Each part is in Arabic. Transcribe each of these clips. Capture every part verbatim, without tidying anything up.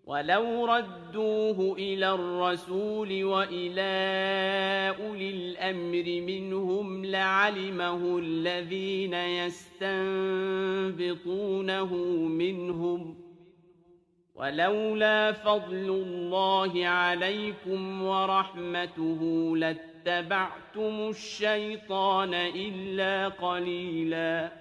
ولو ردوه إلى الرسول وإلى أولي الأمر منهم لعلمه الذين يستنبطونه منهم ولولا فضل الله عليكم ورحمته لاتبعتم الشيطان إلا قليلا.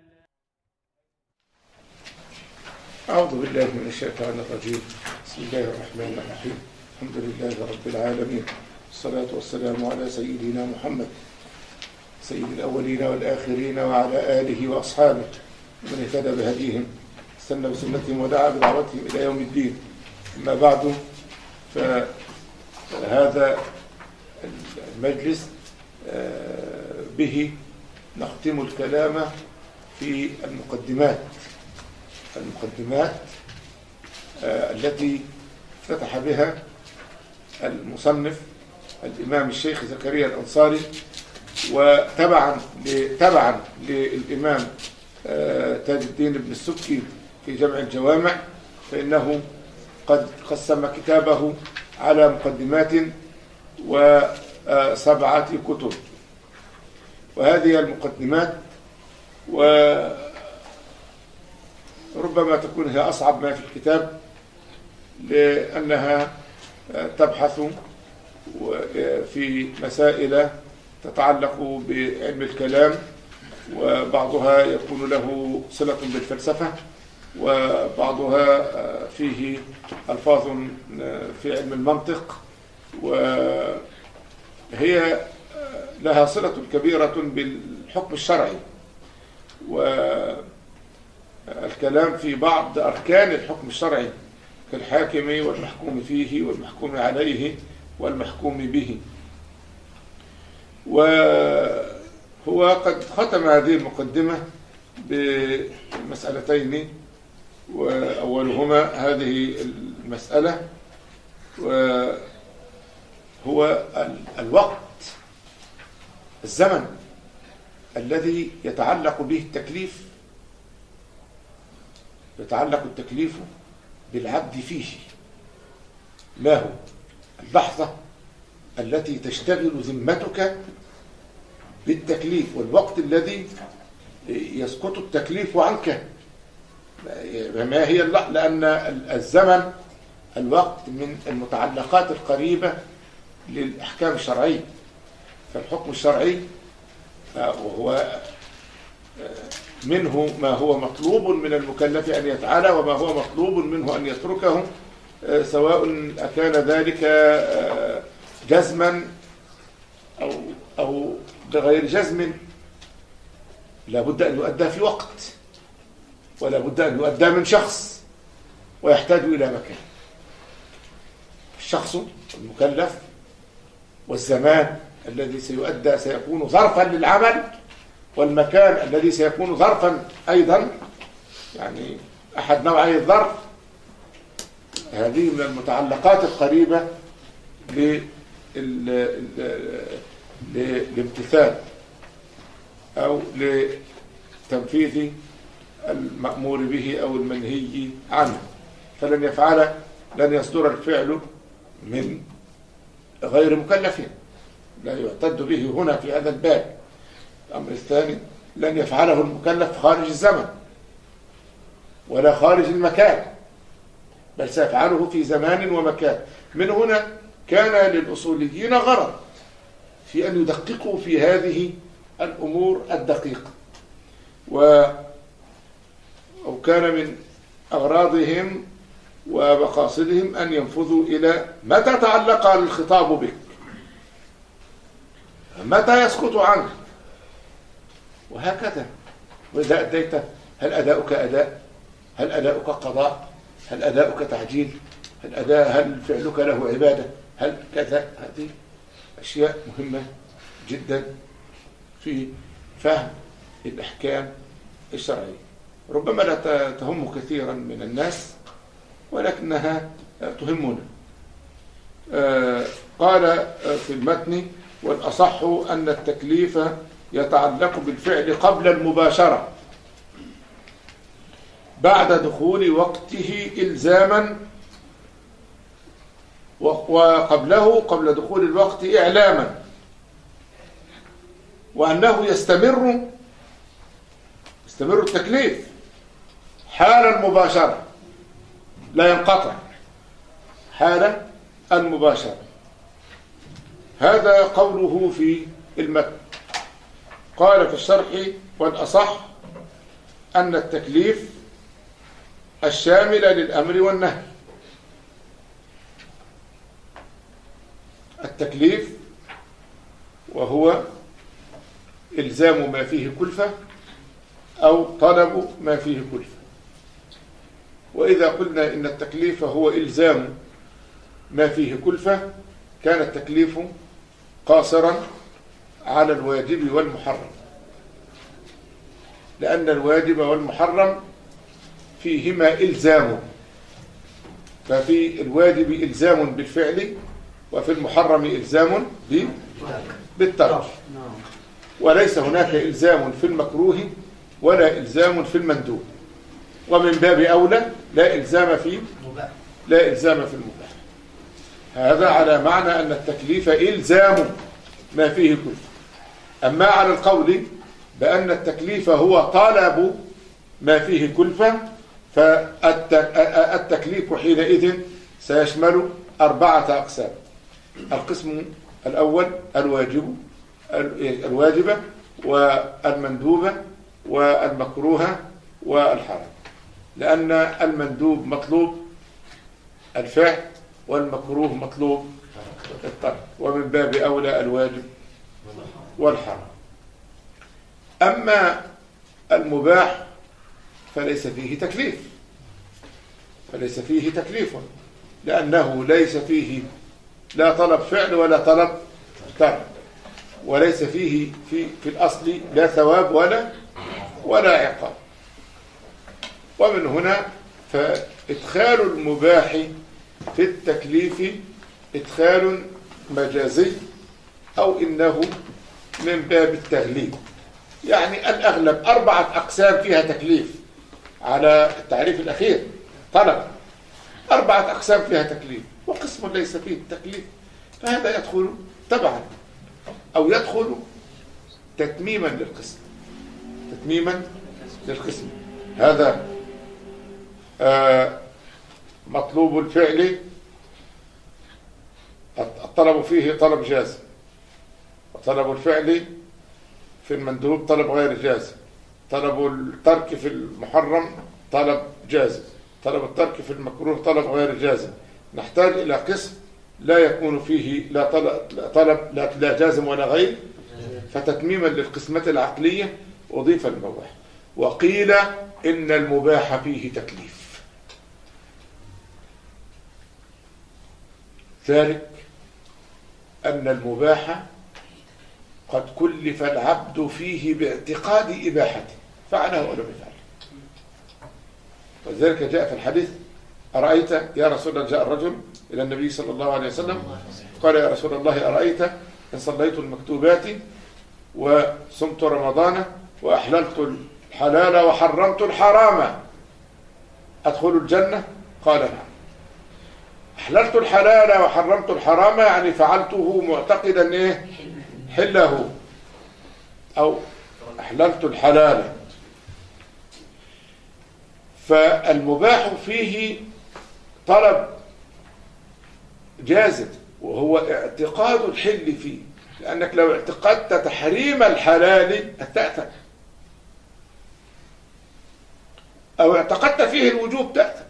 أعوذ بالله من الشيطان الرجيم. بسم الله الرحمن الرحيم. الحمد لله رب العالمين، والصلاة والسلام على سيدنا محمد سيد الأولين والآخرين وعلى آله وأصحابه ومن اهتدى بهديهم استنى بسنتهم ودعا بدعوتهم إلى يوم الدين. أما بعد، فهذا المجلس به نختم الكلام في المقدمات المقدمات التي فتح بها المصنف الإمام الشيخ زكريا الأنصاري، وتبعا تبعا للإمام تاج الدين بن السبكي في جمع الجوامع، فإنه قد قسم كتابه على مقدمات وسبعة كتب. وهذه المقدمات وربما تكون هي أصعب ما في الكتاب، لأنها تبحث في مسائل تتعلق بعلم الكلام، وبعضها يكون له صلة بالفلسفة، وبعضها فيه ألفاظ في علم المنطق، وهي لها صلة كبيرة بالحكم الشرعي والكلام في بعض أركان الحكم الشرعي كالحاكم والمحكوم فيه والمحكوم عليه والمحكوم به. وهو قد ختم هذه المقدمة بمسألتين، وأولهما هذه المسألة وهو الوقت، الزمن الذي يتعلق به التكليف، يتعلق التكليف بالعبد فيه. ما هو اللحظة التي تشتغل ذمتك بالتكليف، والوقت الذي يسقط التكليف عنك؟ ما هي اللحظة؟ لأن الزمن، الوقت، من المتعلقات القريبة للأحكام الشرعية. فالحكم الشرعي وهو منه ما هو مطلوب من المكلف أن يفعله، وما هو مطلوب منه أن يتركه، سواء أكان ذلك جزما أو أو بغير جزم، لا بد أن يؤدى في وقت، ولا بد أن يؤدى من شخص، ويحتاج إلى مكان. الشخص المكلف والزمان الذي سيؤدى سيكون ظرفا للعمل، والمكان الذي سيكون ظرفا أيضا، يعني أحد نوعي الظرف. هذه من المتعلقات القريبة للامتثال أو لتنفيذ المأمور به أو المنهي عنه. فلن يفعل لن يصدر الفعل من غير مكلف، لا يعتد به هنا في هذا الباب. الأمر الثاني، لن يفعله المكلف خارج الزمن ولا خارج المكان، بل سيفعله في زمان ومكان. من هنا كان للأصوليين غرض في أن يدققوا في هذه الأمور الدقيقة، و أو كان من أغراضهم ومقاصدهم أن ينفذوا إلى متى تعلق الخطاب بك، متى يسقط عنك، وهكذا. وإذا أديت، هل أداؤك أداء؟ هل أداؤك قضاء؟ هل أداؤك تعجيل؟ هل أداء هل فعلك له عبادة؟ هل كذا؟ هذه أشياء مهمة جدا في فهم الأحكام الشرعية، ربما لا تهم كثيرا من الناس، ولكنها تهمنا. قال في المتن: والأصح أن التكليف يتعلق بالفعل قبل المباشرة بعد دخول وقته إلزاما وقبله قبل دخول الوقت إعلاما، وأنه يستمر يستمر التكليف حال المباشرة، لا ينقطع حال المباشرة. هذا قوله في المتن. قال في الشرح: والأصح أن التكليف الشامل للأمر والنهي. التكليف وهو إلزام ما فيه كلفة أو طلب ما فيه كلفة. وإذا قلنا إن التكليف هو إلزام ما فيه كلفة كان التكليف قاصرا على الواجب والمحرم، لأن الواجب والمحرم فيهما إلزام، ففي الواجب إلزام بالفعل وفي المحرم إلزام بالترك، وليس هناك إلزام في المكروه ولا إلزام في المندوب، ومن باب أولى لا إلزام في لا إلزام في المباح. هذا على معنى أن التكليف إلزام ما فيه كلفة. أما على القول بأن التكليف هو طلب ما فيه كلفة فالتكليف حينئذ سيشمل أربعة أقسام. القسم الأول الواجب الواجبة والمندوبة والمكروهة والحرام، لأن المندوب مطلوب الفعل والمكروه مطلوب الترك، ومن باب أولى الواجب والحرام. أما المباح فليس فيه تكليف فليس فيه تكليف لأنه ليس فيه لا طلب فعل ولا طلب ترك، وليس فيه في, في الأصل لا ثواب ولا ولا عقاب. ومن هنا فإدخال المباح في التكليف إدخال مجازي أو إنه من باب التغليب. يعني الأغلب أربعة أقسام فيها تكليف على التعريف الأخير، طلب أربعة أقسام فيها تكليف وقسم ليس فيه التكليف، فهذا يدخل تبعا أو يدخل تتميما للقسم تتميما للقسم. هذا آه مطلوب الفعل الطلب فيه طلب جازم، وطلب الفعل في المندوب طلب غير جازم، طلب الترك في المحرم طلب جازم، طلب الترك في المكروه طلب غير جازم. نحتاج إلى قسم لا يكون فيه لا طلب, لا, طلب لا, لا جازم ولا غير، فتتميما للقسمة العقلية أضيف المباح. وقيل إن المباح فيه تكليف، ذلك أن المباح قد كلف العبد فيه باعتقاد إباحته فعله ولم يفعله. وذلك جاء في الحديث: أرأيت يا رسول الله، جاء الرجل إلى النبي صلى الله عليه وسلم قال: يا رسول الله، أرأيت إن صليت المكتوبات وصمت رمضان وأحللت الحلال وحرمت الحرام أدخل الجنة؟ قال: نعم. أحللت الحلال وحرمت الحرام يعني فعلته معتقدا إيه؟ حله، أو أحللت الحلال. فالمباح فيه طلب جازم وهو اعتقاد الحل فيه، لأنك لو اعتقدت تحريم الحلال هتأثم، أو اعتقدت فيه الوجوب تأثم،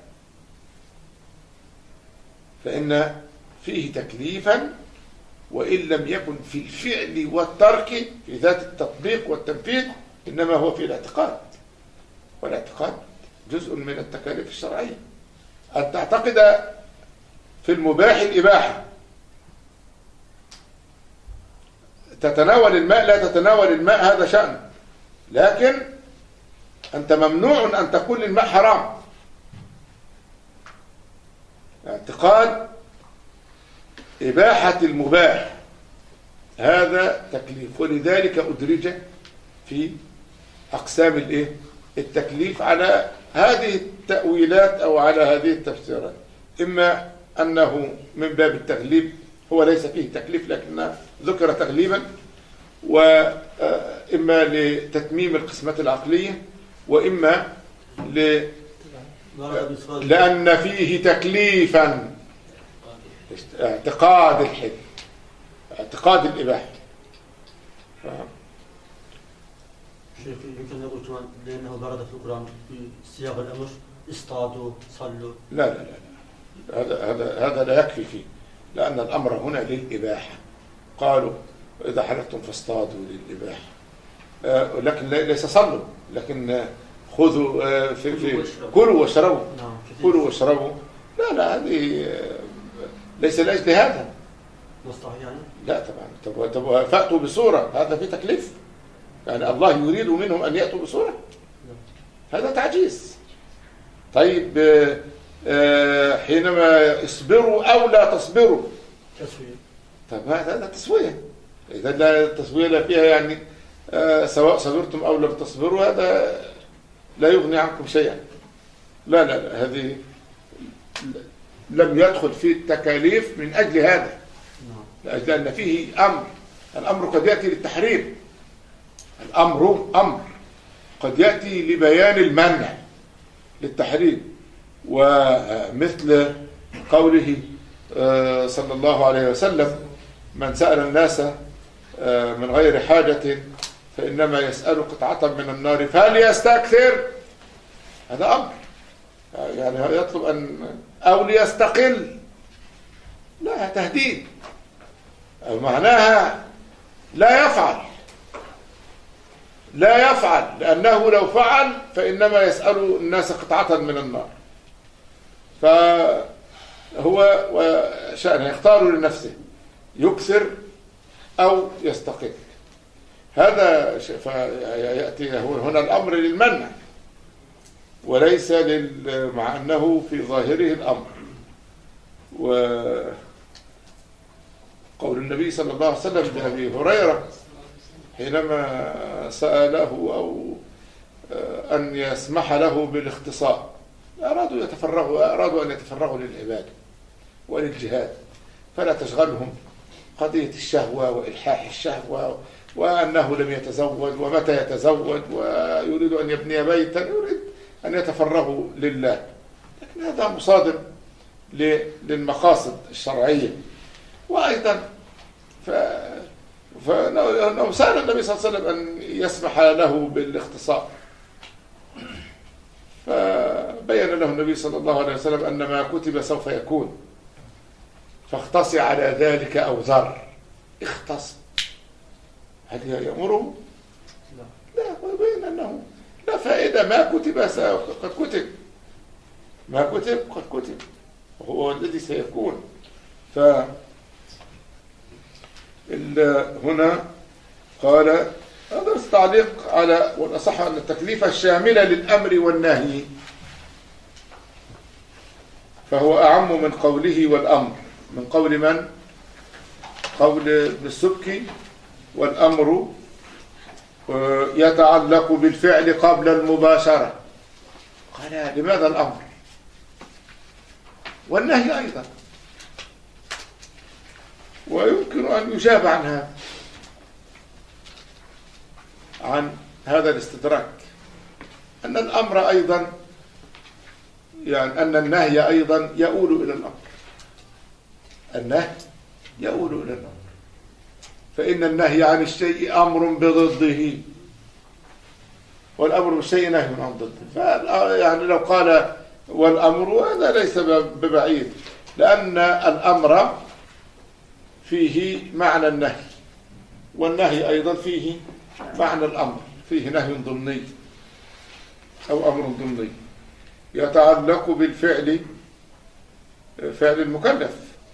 فإن فيه تكليفا وإن لم يكن في الفعل والترك في ذات التطبيق والتنفيذ، إنما هو في الاعتقاد، والاعتقاد جزء من التكاليف الشرعية. أن تعتقد في المباح الإباحة، تتناول الماء لا تتناول الماء هذا شأن، لكن أنت ممنوع أن تقول الماء حرام. اعتقاد إباحة المباح هذا تكليف، ولذلك أدرج في أقسام الإيه؟ التكليف على هذه التأويلات أو على هذه التفسيرات. إما أنه من باب التغليب، هو ليس فيه تكليف لكن ذكر تغليبا، وإما لتتميم القسمة العقلية وإما ل... لأن فيه تكليفا اعتقاد الحل، اعتقاد الإباحة. شيخ يمكن نقول كمان لأنه ورد في القرآن في سياق الأمر اصطادوا صلوا. لا لا لا هذا هذا هذا لا يكفي فيه، لأن الأمر هنا للإباحة. قالوا إذا حلفتم فاصطادوا للإباحة، آه لكن ليس صلوا، لكن خذوا آه في في كلوا واشربوا. كلوا واشربوا. لا لا هذه آه ليس لأجل هذا. مصطلح يعني؟ لا طبعا. طب طب فأتوا بصورة، هذا في تكليف. يعني الله يريد منهم أن يأتوا بصورة، هذا تعجيز. طيب آه حينما اصبروا أو لا تصبروا تسوية. طب هذا تسوية. إذا لا التسوية لا فيها يعني آه سواء صبرتم أو لم تصبروا، هذا لا يغني عنكم شيئا. لا لا لا هذه لم يدخل في التكاليف من أجل هذا، لأجل أن فيه أمر. الأمر قد يأتي للتحريم، الأمر أمر قد يأتي لبيان المنع للتحريم. ومثل قوله صلى الله عليه وسلم: من سأل الناس من غير حاجة فإنما يسأل قطعة من النار فليستكثر. هذا أمر، يعني يطلب أن أو ليستقل، لا تهديد، معناها لا يفعل لا يفعل لأنه لو فعل فإنما يسأل الناس قطعة من النار. فهو وشأنه يختار لنفسه يكثر أو يستقل. هذا فيأتي هنا الأمر للمنع وليس لل... مع أنه في ظاهره الأمر. وقول النبي صلى الله عليه وسلم لأبي هريرة حينما سأله أو أن يسمح له بالاختصاء، أرادوا يتفرغوا أرادوا أن يتفرغوا للعبادة وللجهاد، فلا تشغلهم قضية الشهوة وإلحاح الشهوة وأنه لم يتزوج ومتى يتزوج ويريد أن يبني بيتا، يريد أن يتفرغوا لله. لكن هذا مصادم للمقاصد الشرعية. وأيضا ف فلو سأل النبي صلى الله عليه وسلم أن يسمح له بالاختصار، فبين له النبي صلى الله عليه وسلم أن ما كتب سوف يكون، فاختص على ذلك أو ذر. اختص، هل يأمره؟ لا، ويبين أنه لا فائدة، ما كتب قد كتب، ما كتب قد كتب، وهو الذي سيكون. ف هنا قال هذا التعليق على والأصح أن التكليف الشاملة للأمر والنهي فهو أعم من قوله والأمر. من قول من؟ قول ابن السبكي: والأمر يتعلق بالفعل قبل المباشرة. قال لماذا الأمر؟ والنهي أيضا. ويمكن أن يجاب عنها عن هذا الاستدراك أن الأمر أيضا يعني أن النهي أيضا يؤول إلى الأمر. النهي يؤول إلى الأمر، فإن النهي عن الشيء أمر بضده، والأمر بالشيء نهي عن ضده. يعني لو قال والأمر هذا ليس ببعيد، لأن الأمر فيه معنى النهي، والنهي أيضا فيه معنى الأمر، فيه نهي ضمني أو أمر ضمني يتعلق بالفعل، فعل المكلف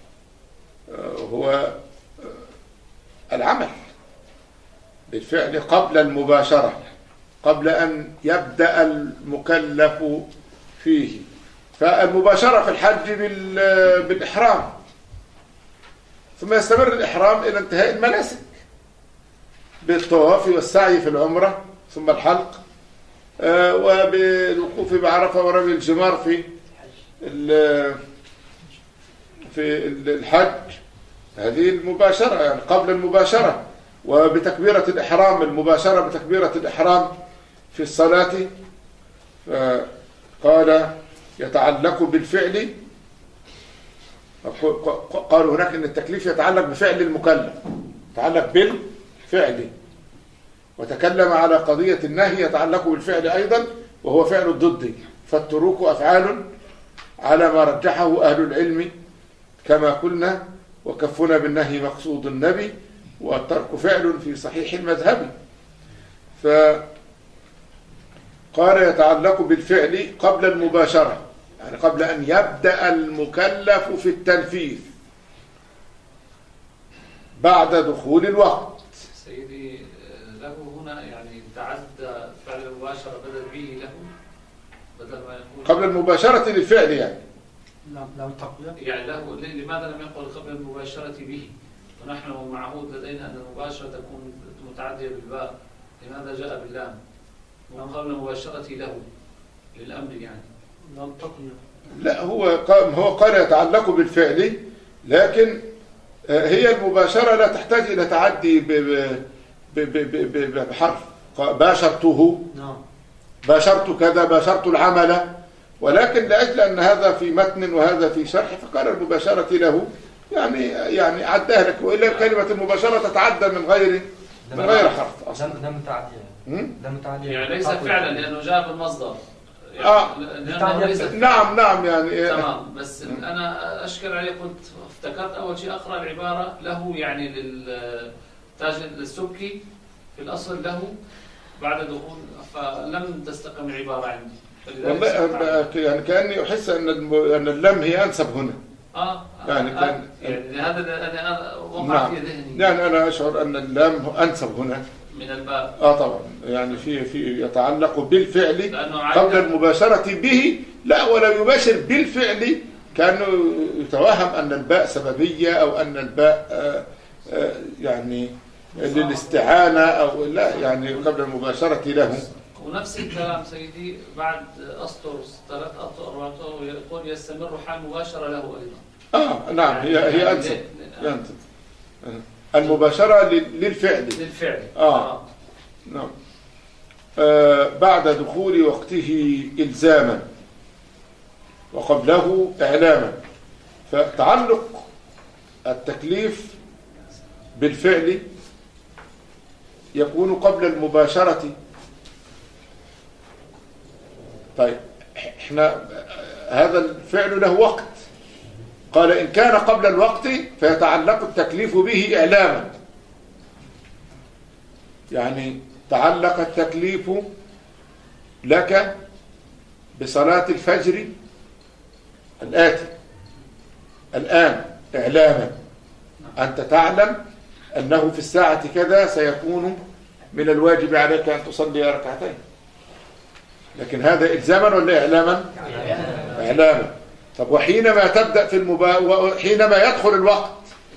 هو العمل بالفعل قبل المباشرة، قبل أن يبدأ المكلف فيه. فالمباشرة في الحج بالإحرام، ثم يستمر الإحرام إلى انتهاء المناسك بالطواف والسعي في العمرة، ثم الحلق وبالوقوف بعرفة ورمي الجمار في في الحج هذه المباشرة، يعني قبل المباشرة. وبتكبيرة الإحرام، المباشرة بتكبيرة الإحرام في الصلاة. قال يتعلق بالفعل، قالوا هناك أن التكليف يتعلق بفعل المكلف، يتعلق بالفعل. وتكلم على قضية النهي يتعلق بالفعل أيضا، وهو فعل الضد، فالتروك أفعال على ما رجحه أهل العلم كما قلنا، وكفنا بالنهي مقصود النبي، والترك فعل في صحيح المذهب. فقال يتعلق بالفعل قبل المباشرة، يعني قبل أن يبدأ المكلف في التنفيذ بعد دخول الوقت. سيدي له هنا يعني تعدى فعل المباشرة بدل به له، بدل ما يقول قبل المباشرة للفعل، يعني لا لا التقوية يعني له، لماذا لم يقل قبل المباشرة به؟ ونحن معهود لدينا أن المباشرة تكون متعدية بالباء، لماذا جاء باللام وقبل المباشرة له للأمر يعني؟ لا التقوية. لا، هو هو قال يتعلق بالفعل، لكن هي المباشرة لا تحتاج إلى تعدي بحرف. باشرته، باشرت كذا، باشرت العمل، ولكن لأجل أن هذا في متن وهذا في شرح فقال المباشرة له، يعني يعني عداها لك. وإلا كلمة المباشرة تتعدى من غير من غير حرف أصلا. لم تعدي لم تعدي يعني ليس فعلا لأنه جاء بالمصدر. يعني آه نعم نعم يعني تمام. بس أنا أشكل عليه، قلت افتكرت أول شيء أقرأ العبارة له، يعني للتاج للسبكي في الأصل له بعد دخول، فلم تستقم العبارة عندي. والله يعني كأني أحس أن أن اللم هي أنسب هنا. آه يعني آه كان يعني هذا أنا وقع نعم. في ذهني. يعني أنا أشعر أن اللام أنسب هنا من الباب. آه طبعا، يعني في في يتعلق بالفعل قبل المباشرة به، لا ولا يباشر بالفعل، كأنه يتوهم أن الباء سببية أو أن الباء آه آه يعني للاستعانة أو لا، يعني قبل المباشرة له. ونفس الكلام سيدي بعد أسطر ثلاث أسطر أربعة أسطر يقول يستمر حال مباشرة له أيضا. آه نعم، هي هي أنسب، أنسب المباشرة للفعل. للفعل. آه, آه. نعم. آه بعد دخول وقته إلزاما وقبله إعلاما. فتعلق التكليف بالفعل يكون قبل المباشرة. طيب احنا هذا الفعل له وقت، قال إن كان قبل الوقت فيتعلق التكليف به إعلاما، يعني تعلق التكليف لك بصلاة الفجر الآتي الآن إعلاما، أنت تعلم أنه في الساعة كذا سيكون من الواجب عليك أن تصلي ركعتين، لكن هذا إلزاما ولا إعلاما؟ إعلاما. طب وحينما تبدأ في المبا وحينما يدخل الوقت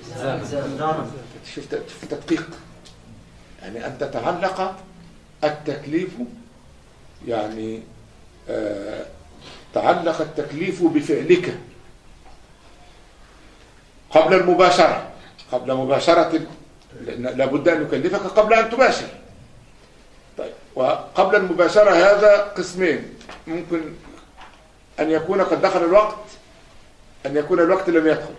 شوف تدقيق، يعني أن تتعلق التكليف، يعني آه تعلق التكليف بفعلك قبل المباشرة، قبل مباشرة، لابد أن يكلفك قبل أن تباشر. طيب وقبل المباشرة هذا قسمين، ممكن أن يكون قد دخل الوقت، أن يكون الوقت لم يدخل.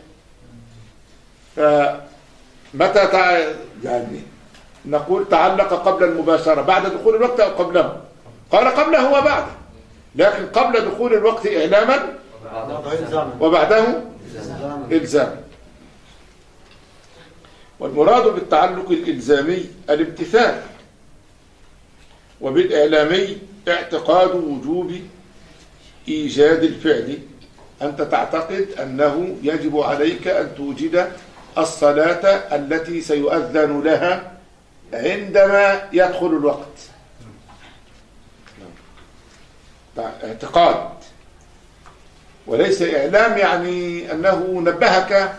فمتى تع... يعني نقول تعلق قبل المباشرة بعد دخول الوقت أو قبله؟ قال قبله وبعده، لكن قبل دخول الوقت إعلاما وبعده إلزاما. والمراد بالتعلق الإلزامي الامتثال، وبالإعلامي اعتقاد وجوب إيجاد الفعل، أنت تعتقد أنه يجب عليك أن توجد الصلاة التي سيؤذن لها عندما يدخل الوقت. اعتقاد وليس إعلام، يعني أنه نبهك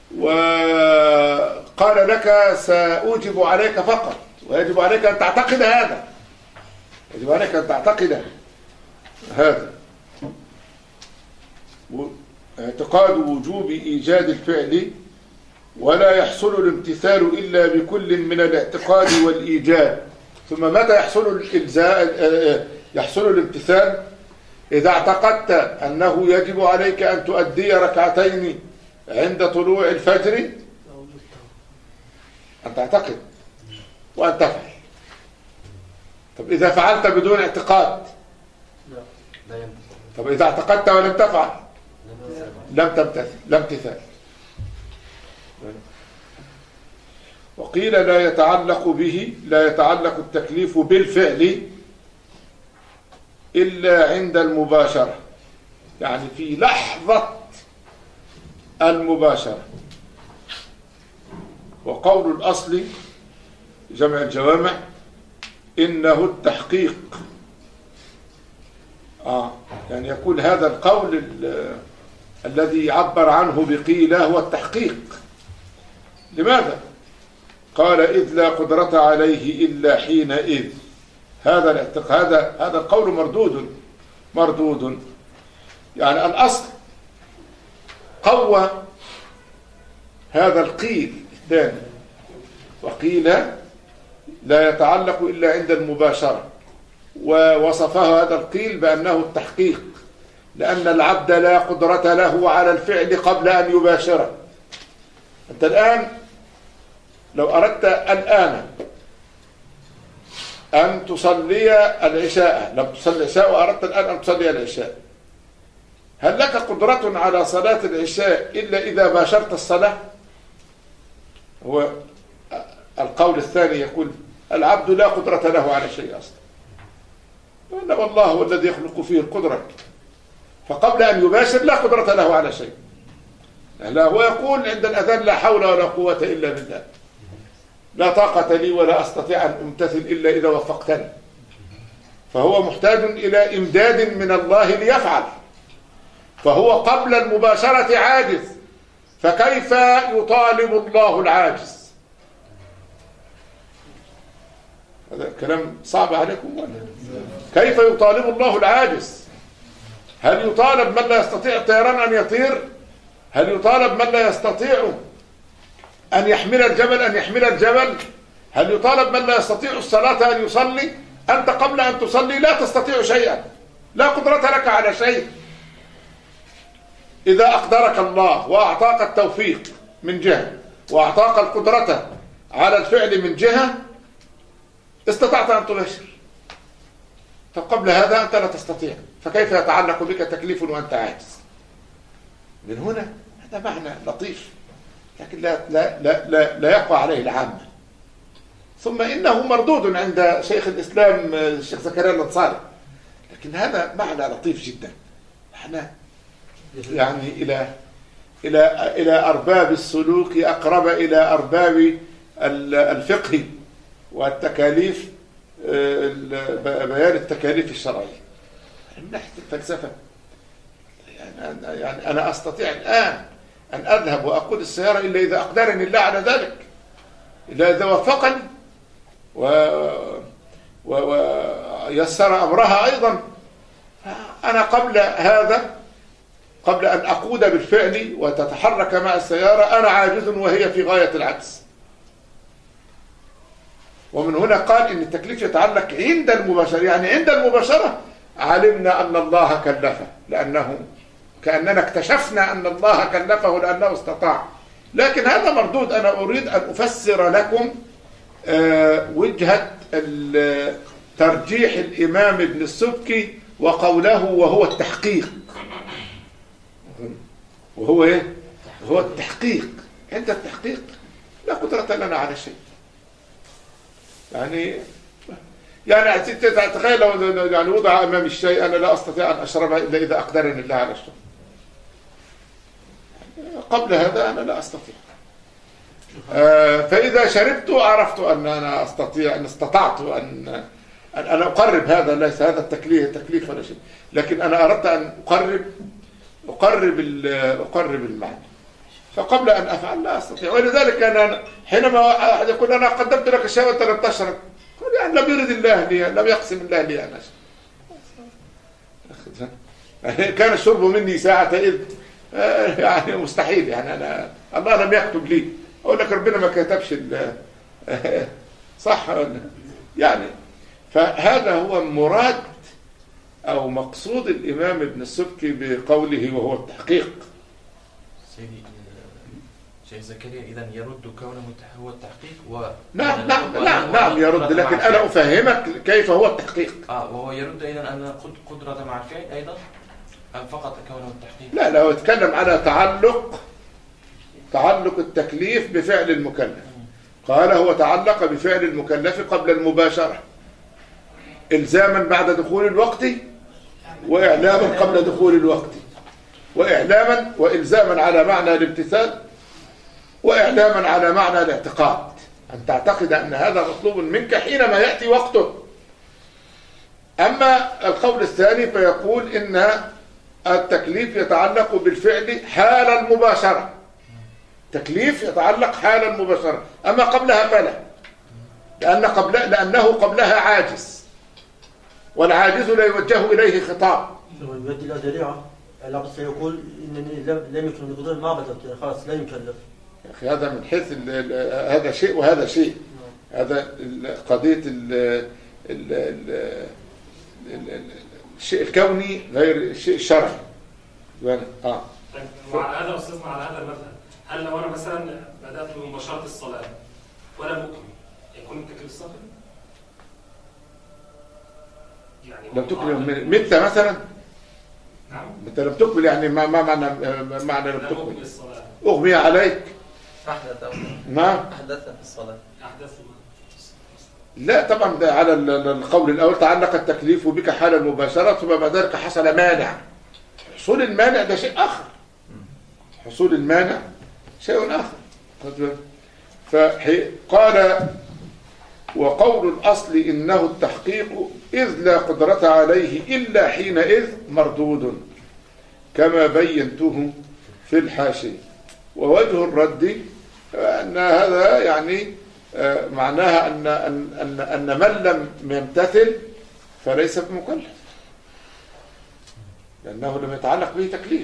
وقال لك سأوجب عليك فقط، ويجب عليك أن تعتقد هذا، يجب عليك أن تعتقد هذا. اعتقاد وجوب إيجاد الفعل ولا يحصل الامتثال إلا بكل من الاعتقاد والإيجاد. ثم متى يحصل الإلزاء يحصل الامتثال؟ إذا اعتقدت أنه يجب عليك أن تؤدي ركعتين عند طلوع الفجر، أن تعتقد وأن تفعل. طب إذا فعلت بدون اعتقاد؟ طب إذا اعتقدت ولم تفعل؟ لم تمتثل، لم تمتثل. وقيل لا يتعلق به، لا يتعلق التكليف بالفعل إلا عند المباشرة، يعني في لحظة المباشرة. وقول الأصل جمع الجوامع إنه التحقيق. آه يعني يقول هذا القول الذي عبر عنه بقيل هو التحقيق. لماذا؟ قال إذ لا قدرة عليه إلا حينئذ. هذا الاعتقاد، هذا هذا القول مردود مردود. يعني الأصل قوى هذا القيل الثاني، وقيل لا يتعلق إلا عند المباشرة، ووصفه هذا القيل بأنه التحقيق، لأن العبد لا قدرة له على الفعل قبل أن يباشره. أنت الآن لو أردت الآن أن تصلي العشاء، لم تصلي العشاء وأردت الآن أن تصلي العشاء، هل لك قدرة على صلاة العشاء إلا إذا باشرت الصلاة؟ هو القول الثاني يقول العبد لا قدرة له على شيء أصلا، وإن والله هو الذي يخلق فيه القدرة، فقبل أن يباشر لا قدرة له على شيء. لا، هو يقول عند الأذان لا حول ولا قوة إلا بالله، لا طاقة لي ولا أستطيع أن أمتثل إلا إذا وفقتني. فهو محتاج إلى إمداد من الله ليفعل، فهو قبل المباشرة عاجز، فكيف يطالب الله العاجز؟ هذا كلام صعب عليكم ولا؟ كيف يطالب الله العاجز؟ هل يطالب من لا يستطيع الطيران أن يطير؟ هل يطالب من لا يستطيع أن يحمل الجبل أن يحمل الجبل؟ هل يطالب من لا يستطيع الصلاة أن يصلي؟ أنت قبل أن تصلي لا تستطيع شيئا، لا قدرة لك على شيء. إذا أقدرك الله وأعطاك التوفيق من جهة وأعطاك القدرة على الفعل من جهة، استطعت أن تباشر. فقبل هذا أنت لا تستطيع، فكيف يتعلق بك تكليف وأنت عاجز؟ من هنا هذا معنى لطيف، لكن لا, لا, لا, لا, لا يقوى عليه العامة. ثم إنه مردود عند شيخ الإسلام الشيخ زكريا الأنصاري، لكن هذا معنى لطيف جدا. احنا يعني إلى إلى إلى أرباب السلوك أقرب إلى أرباب الفقه والتكاليف، بيان التكاليف الشرعية من ناحية الفلسفة. يعني, يعني أنا أستطيع الآن أن أذهب وأقود السيارة إلا إذا أقدرني الله على ذلك، إلا إذا وفقني ويسر أمرها أيضا. أنا قبل هذا، قبل أن أقود بالفعل وتتحرك مع السيارة، أنا عاجز وهي في غاية العجز. ومن هنا قال إن التكليف يتعلق عند المباشرة، يعني عند المباشرة علمنا أن الله كلفه، لأنه كأننا اكتشفنا أن الله كلفه لأنه استطاع. لكن هذا مردود. أنا أريد أن أفسر لكم وجهة ترجيح الإمام ابن السبكي وقوله وهو التحقيق. وهو إيه؟ هو التحقيق. عند التحقيق لا قدرة لنا على شيء. يعني يعني تتخيل لو يعني وضع أمامي الشيء أنا لا أستطيع أن أشربه إلا إذا أقدرني الله على الشرب. قبل هذا أنا لا أستطيع. آه فإذا شربت عرفت أن أنا أستطيع، أن استطعت أن أن أنا أقرب. هذا ليس هذا التكليف تكليف ولا شيء، لكن أنا أردت أن أقرب أقرب أقرب المعنى. فقبل أن أفعل لا أستطيع. ولذلك أنا حينما أحد يقول أنا قدمت لك الشيء وأنت لم تشرب، يعني لم يرد الله لي، لم يقسم الله لي أنا. كان الشرب مني ساعة إذ يعني مستحيل، يعني أنا الله لم يكتب لي. أقول لك ربنا ما كتبش صح يعني. فهذا هو مراد أو مقصود الإمام ابن السبكي بقوله وهو التحقيق. سيدي شيخ زكريا إذا يرد كونه هو التحقيق و نعم نعم نعم نعم يرد، لكن أنا أفهمك كيف هو التحقيق. آه وهو يرد أيضا أن قدرة مع الفعل أيضا أم فقط كونه التحقيق؟ لا لا، هو يتكلم على تعلق تعلق التكليف بفعل المكلف. قال هو تعلق بفعل المكلف قبل المباشرة إلزاما بعد دخول الوقت، وإعلاما قبل دخول الوقت، وإعلاما وإلزاما على معنى الامتثال، وإعلاما على معنى الاعتقاد، أن تعتقد أن هذا مطلوب منك حينما يأتي وقته. أما القول الثاني فيقول إن التكليف يتعلق بالفعل حال المباشرة، تكليف يتعلق حال المباشرة، أما قبلها فلا، لأن قبل لأنه قبلها عاجز، والعاجز لا يوجه إليه خطاب. يؤدي إلى ذريعة، العبد سيقول إنني لم يكن بقدر ما بدأت خلاص لا يكلف. يا أخي هذا من حيث ال ال هذا شيء وهذا شيء. هذا قضية ال ال الشيء الكوني غير الشيء الشرعي. اه طيب وعلى هذا أستاذنا، على هذا المذهب، هل لو أنا مثلا بدأت بمباشرة الصلاة ولا ممكن يكون التكليف صافي؟ يعني لم تكمل مت مثلا؟ نعم. انت لم تكمل يعني ما ما معنى معنى لم تكمل؟ الصلاة اغمي عليك. أحدث أو نعم. أحدث في الصلاة. أحدث. لا طبعا ده على القول الأول تعلق التكليف بك حال المباشرة، ثم بعد ذلك حصل مانع. حصول المانع ده شيء آخر. حصول المانع شيء آخر. فقال وقول الأصل إنه التحقيق إذ لا قدرة عليه إلا حينئذ مردود كما بينته في الحاشية. ووجه الرد أن هذا يعني معناها أن, أن, أن, أن من لم يمتثل فليس بمكلف، لأنه لم يتعلق به تكليف،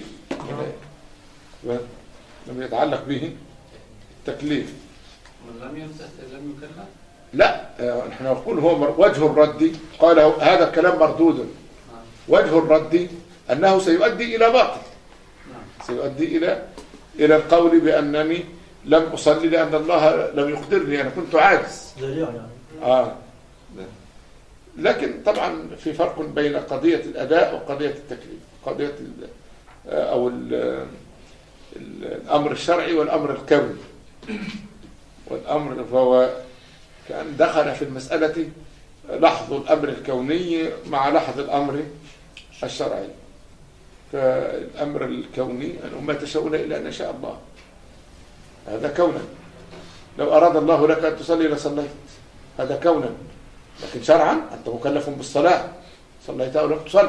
لم يتعلق به تكليف. من لم يمتثل لم يكلف؟ لا، نحن نقول هو وجه الرد، قال هذا الكلام مردود. وجه الرد أنه سيؤدي إلى باطل، سيؤدي إلى إلى القول بأنني لم أصلي لأن الله لم يقدرني، أنا كنت عاجز. آه. لكن طبعا في فرق بين قضية الأداء وقضية التكليف، قضية ال أو ال الأمر الشرعي والأمر الكوني. والأمر فهو كان دخل في المسألة لحظ الأمر الكوني مع لحظ الأمر الشرعي. فالأمر الكوني أنه ما تشاءون إلا أن يشاء الله، هذا كونا. لو أراد الله لك أن تصلي لصليت، هذا كونا. لكن شرعا أنت مكلف بالصلاة، صليت أو لم تصلي.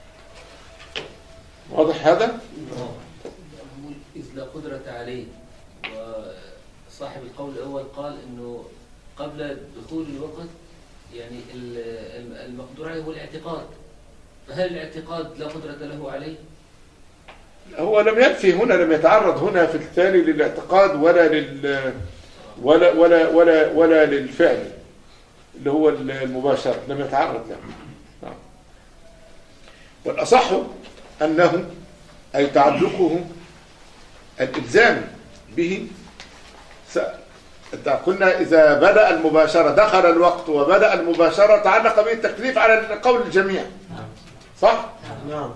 واضح هذا؟ إذ لا قدرة عليه، وصاحب القول الأول قال إنه قبل دخول الوقت يعني المقدور عليه هو الاعتقاد، فهل الاعتقاد لا قدرة له عليه؟ هو لم ينفي هنا، لم يتعرض هنا في الثاني للاعتقاد ولا لل ولا ولا ولا ولا للفعل اللي هو المباشر، لم يتعرض له. والأصح أنه أي تعلقه الإلزام به. قلنا إذا بدأ المباشرة دخل الوقت وبدأ المباشرة تعلق به التكليف على قول الجميع، صح؟ نعم.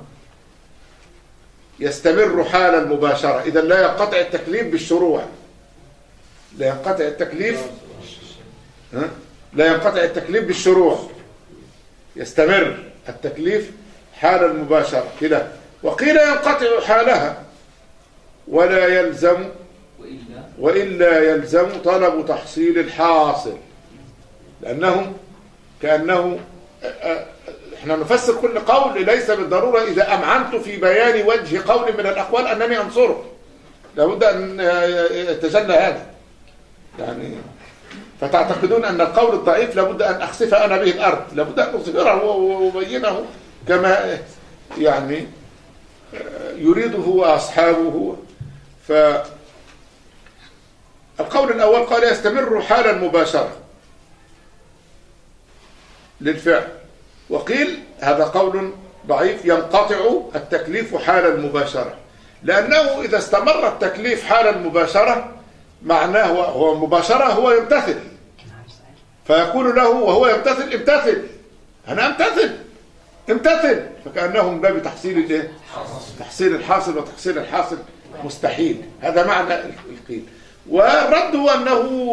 يستمر حال المباشرة، إذا لا ينقطع التكليف بالشروع، لا ينقطع التكليف ها؟ لا ينقطع التكليف بالشروع، يستمر التكليف حال المباشرة كده. وقيل ينقطع حالها ولا يلزم وإلا يلزم طلب تحصيل الحاصل، لأنه كأنه احنا نفسر كل قول ليس بالضرورة إذا أمعنت في بيان وجه قول من الأقوال أنني أنصره، لابد أن يتجلى هذا يعني. فتعتقدون أن القول الضعيف لابد أن أخسف أنا به الأرض، لابد أن أظهره وأبينه كما يعني يريده وأصحابه. فالقول الأول قال يستمر حال المباشرة للفعل، وقيل هذا قول ضعيف ينقطع التكليف حال المباشرة، لأنه إذا استمر التكليف حال المباشرة معناه هو مباشرة هو يمتثل، فيقول له وهو يمتثل امتثل، أنا امتثل امتثل، فكأنه من باب تحصيل الايه؟ تحصيل الحاصل، وتحصيل الحاصل مستحيل. هذا معنى القيل. والرد هو أنه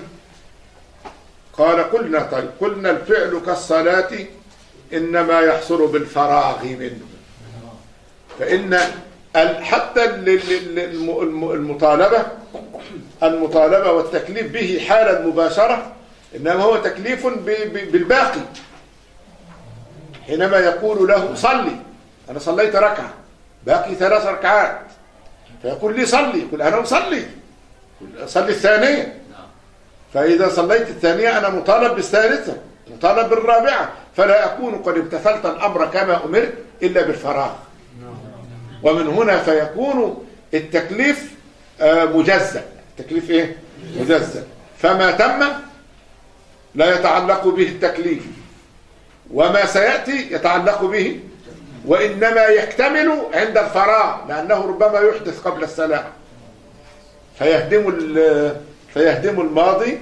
قال قلنا طيب قلنا الفعل كالصلاة إنما يحصل بالفراغ منه، فإن حتى المطالبة المطالبة والتكليف به حال المباشرة إنما هو تكليف بالباقي، حينما يقول له صلي، أنا صليت ركعة باقي ثلاث ركعات، فيقول لي صلي، يقول أنا أصلي صلي الثانية، فإذا صليت الثانية أنا مطالب بالثالثة مطالب بالرابعة، فلا أكون قد امتثلت الأمر كما أمرت إلا بالفراغ. ومن هنا فيكون التكليف مجزأ. التكليف إيه؟ مجزأ. فما تم لا يتعلق به التكليف، وما سيأتي يتعلق به، وإنما يكتمل عند الفراغ، لأنه ربما يحدث قبل السلام فيهدم فيهدم الماضي،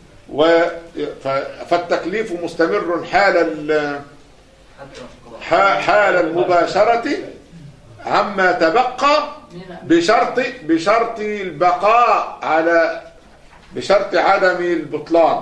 فالتكليف مستمر حال حال المباشرة عما تبقى بشرط بشرط البقاء على بشرط عدم البطلان.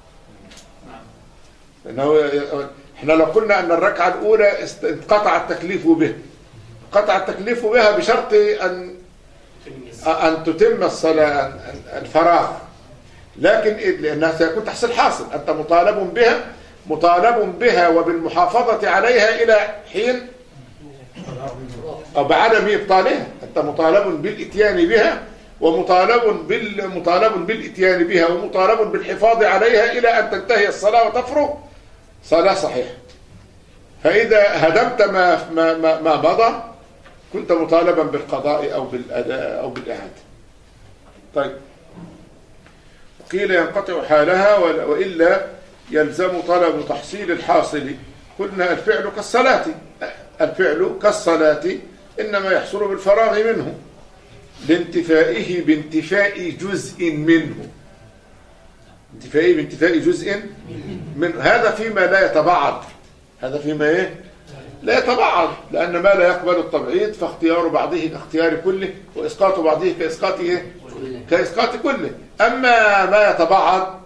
لأنه احنا لو قلنا أن الركعة الأولى انقطع التكليف بها، انقطع التكليف بها بشرط أن أن تتم الصلاة الفراغ، لكن لأنها سيكون تحصيل حاصل، أنت مطالب بها مطالب بها وبالمحافظة عليها إلى حين أو بعدم إبطالها، أنت مطالب بالإتيان بها ومطالب بالمطالب بالإتيان بها ومطالب بالحفاظ عليها إلى أن تنتهي الصلاة وتفرغ صلاة صحيحة. فإذا هدمت ما ما ما مضى كنت مطالبا بالقضاء أو بالأداء أو بالإعادة. طيب، قيل ينقطع حالها وإلا يلزم طلب تحصيل الحاصل. قلنا الفعل كالصلاة، الفعل كالصلاة إنما يحصل بالفراغ منه لانتفائه بانتفاء جزء منه، انتفائه بانتفاء جزء من هذا فيما لا يتبعض، هذا فيما ايه لا يتبعض، لأن ما لا يقبل التبعيض فاختيار بعضه كاختيار كله، وإسقاط بعضه كإسقاط ايه كإسقاط كله. أما ما يتبعض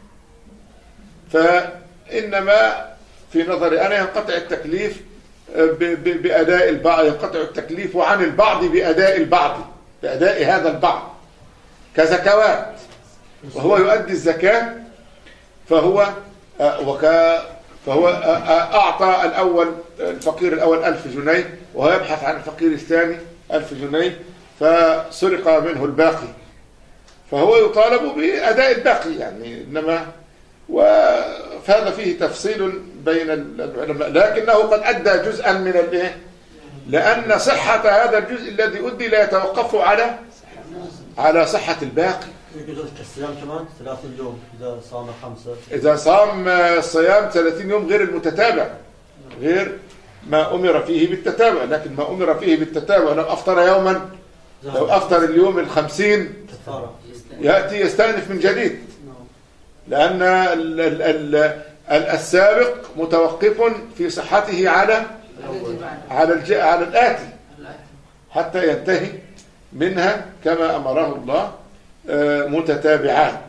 فإنما في نظري أنا ينقطع التكليف بأداء البعض، ينقطع التكليف عن البعض بأداء البعض، بأداء هذا البعض كزكوات، وهو يؤدي الزكاة فهو وكا فهو أعطى الأول الفقير الأول ألف جنيه، وهو يبحث عن الفقير الثاني ألف جنيه، فسرق منه الباقي، فهو يطالب بأداء الباقي يعني. إنما وهذا فيه تفصيل بين العلماء، لكنه قد أدى جزءا من الايه، لأن صحة هذا الجزء الذي أدي لا يتوقف على على صحة الباقي. الصيام كمان ثلاثين يوم إذا صام خمسة، إذا صام الصيام ثلاثين يوم غير المتتابع، غير ما أمر فيه بالتتابع، لكن ما أمر فيه بالتتابع لو أفطر يوما، لو أفطر اليوم الخمسين يأتي يستأنف من جديد، لأن ال ال ال السابق متوقف في صحته على على الج... على الآتي حتى ينتهي منها كما أمره الله متتابعات.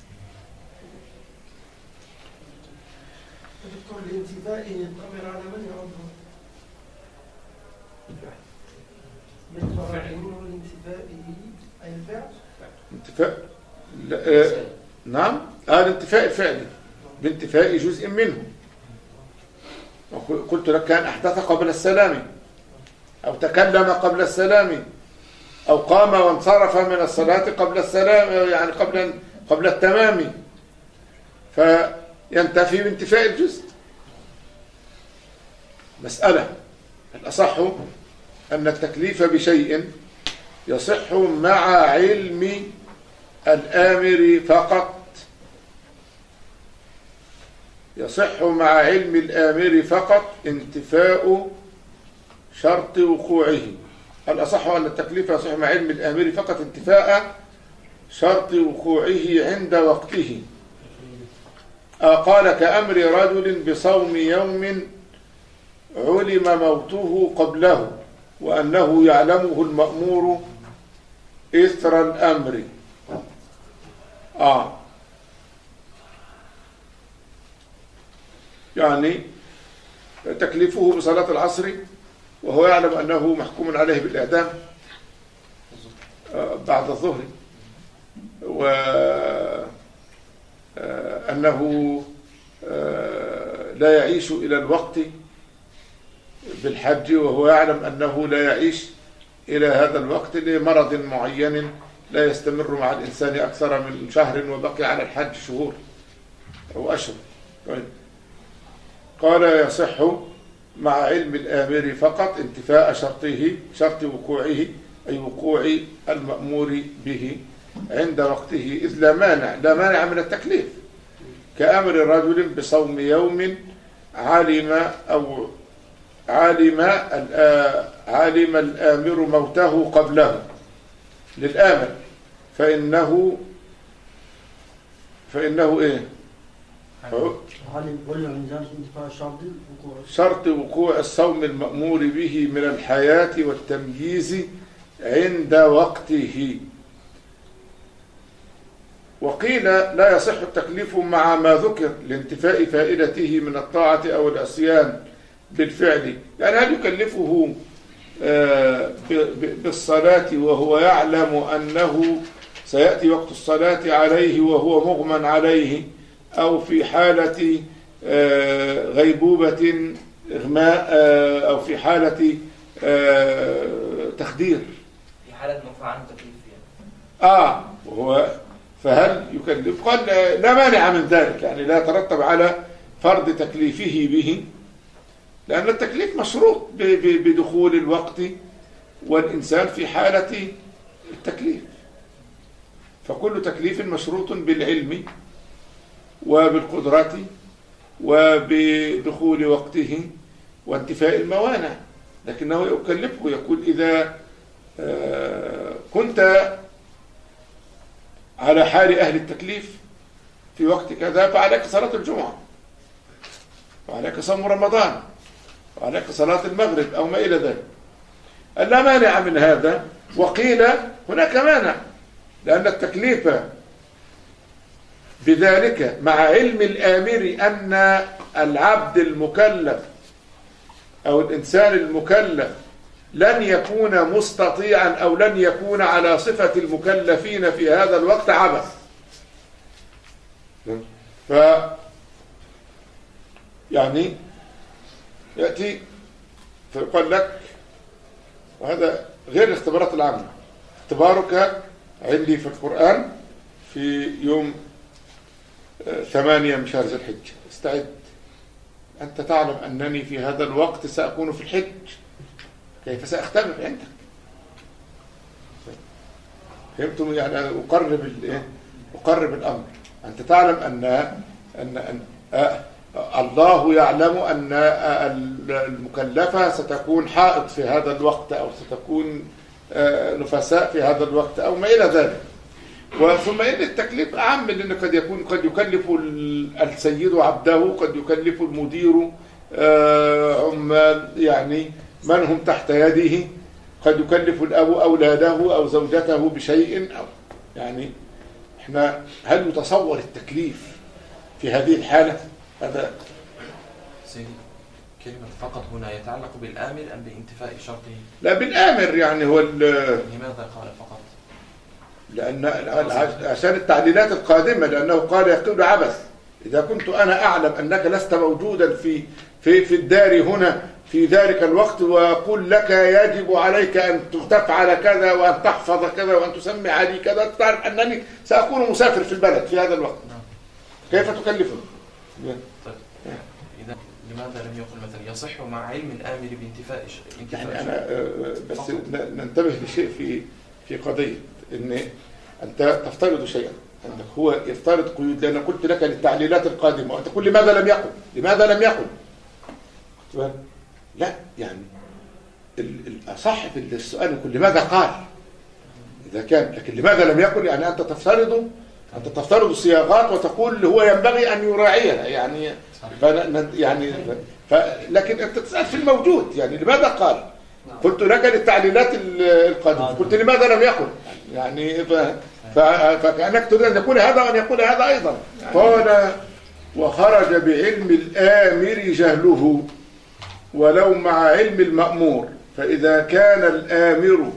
دكتور الانتفاء يضمر على من يعده؟ الانتفاء أي الفعل؟ انتفاء لا. نعم، آه الانتفاء الفعلي بانتفاء جزء منه. قلت لك كان أحدث قبل السلام، أو تكلم قبل السلام، أو قام وانصرف من الصلاة قبل السلام، يعني قبل قبل التمام، فينتفي بانتفاء الجزء. مسألة الأصح أن التكليف بشيء يصح مع علم الآمر فقط، يصح مع علم الآمر فقط انتفاء شرط وقوعه. الأصح أن التكليف يصح مع علم الآمر فقط انتفاء شرط وقوعه عند وقته. قال كأمر رجل بصوم يوم علم موته قبله وأنه يعلمه المأمور إثر الأمر. آه يعني تكليفه بصلاة العصر وهو يعلم أنه محكوم عليه بالإعدام آه بعد الظهر، وأنه آه لا يعيش إلى الوقت بالحج وهو يعلم أنه لا يعيش إلى هذا الوقت لمرض معين لا يستمر مع الإنسان أكثر من شهر وبقي على الحج شهور أو أشهر. قال يصح مع علم الآمر فقط انتفاء شرطه شرط وقوعه أي وقوع المأمور به عند وقته، إذ لا مانع لا مانع من التكليف. كأمر رجل بصوم يوم علم أو علم علم الآمر موته قبله للآمر فإنه فإنه إيه؟ شرط وقوع الصوم المأمور به من الحياة والتمييز عند وقته. وقيل لا يصح التكليف مع ما ذكر لانتفاء فائدته من الطاعة أو العصيان بالفعل، يعني هل يكلفه بالصلاة وهو يعلم أنه سيأتي وقت الصلاة عليه وهو مغمى عليه، أو في حالة غيبوبة إغماء، أو في حالة تخدير، في حالة منفعة عن التكليف يعني. آه وهو فهل يكلف؟ قال لا مانع من ذلك، يعني لا يترتب على فرض تكليفه به، لأن التكليف مشروط بدخول الوقت والإنسان في حالة التكليف، فكل تكليف مشروط بالعلم وبالقدرة وبدخول وقته وانتفاء الموانع، لكنه يكلفه يقول إذا كنت على حال أهل التكليف في وقت كذا فعليك صلاة الجمعة وعليك صوم رمضان وعليك صلاة المغرب أو ما إلى ذلك. لا مانع من هذا. وقيل هناك مانع، لأن التكليف بذلك مع علم الآمر أن العبد المكلف أو الإنسان المكلف لن يكون مستطيعا أو لن يكون على صفة المكلفين في هذا الوقت عبث. ف يعني يأتي فيقول لك، وهذا غير الاختبارات العامة، اختبارك عندي في القرآن في يوم ثمانية من شهر ذي الحجة، استعد، أنت تعلم أنني في هذا الوقت سأكون في الحج، كيف سأختبر عندك؟ فهمتم؟ يعني أقرب الإيه؟ أقرب الأمر. أنت تعلم أن أن, أن أه الله يعلم أن المكلفة ستكون حائض في هذا الوقت أو ستكون نفساء في هذا الوقت أو ما إلى ذلك. وثم إن التكليف أعم، لأن قد يكون قد يكلف السيد عبده، قد يكلف المدير عمال يعني من هم تحت يده، قد يكلف الأب أولاده أو زوجته بشيء أو يعني إحنا هل نتصور التكليف في هذه الحالة؟ هذا سيدي كلمة فقط هنا يتعلق بالآمر أم بانتفاء شرطه؟ لا بالآمر، يعني هو لماذا قال فقط؟ لأن عشان التعليلات القادمة، لأنه قال يقول عبث. إذا كنت أنا أعلم أنك لست موجودا في في في الدار هنا في ذلك الوقت، وأقول لك يجب عليك أن تفعل كذا وأن تحفظ كذا وأن تسمي علي كذا، تعرف أنني سأكون مسافر في البلد في هذا الوقت، كيف تكلفني؟ طيب إذا لماذا لم يقل مثلا يصح مع علم الآمر بانتفاء ش- يعني انتفاء أنا آه، بس ن- ننتبه لشيء في في قضية إن أنت تفترض شيئا عندك، هو يفترض قيود، لأن قلت لك للتعليلات القادمة وأنت تقول لماذا لم يقل؟ لماذا لم يقل؟ لا يعني ال- الأصح في السؤال يقول لماذا قال؟ إذا كان، لكن لماذا لم يقل يعني أنت تفترض أنت تفترض الصياغات وتقول هو ينبغي أن يراعيها يعني فن- يعني ف... لكن أنت تسأل في الموجود يعني لماذا قال؟ قلت لك للتعليلات ال- القادمة، قلت لماذا لم يقل؟ يعني ف... ف... فكأنك تريد أن يقول هذا وأن يقول هذا أيضا. قال وخرج بعلم الآمر جهله ولو مع علم المأمور، فإذا كان الآمر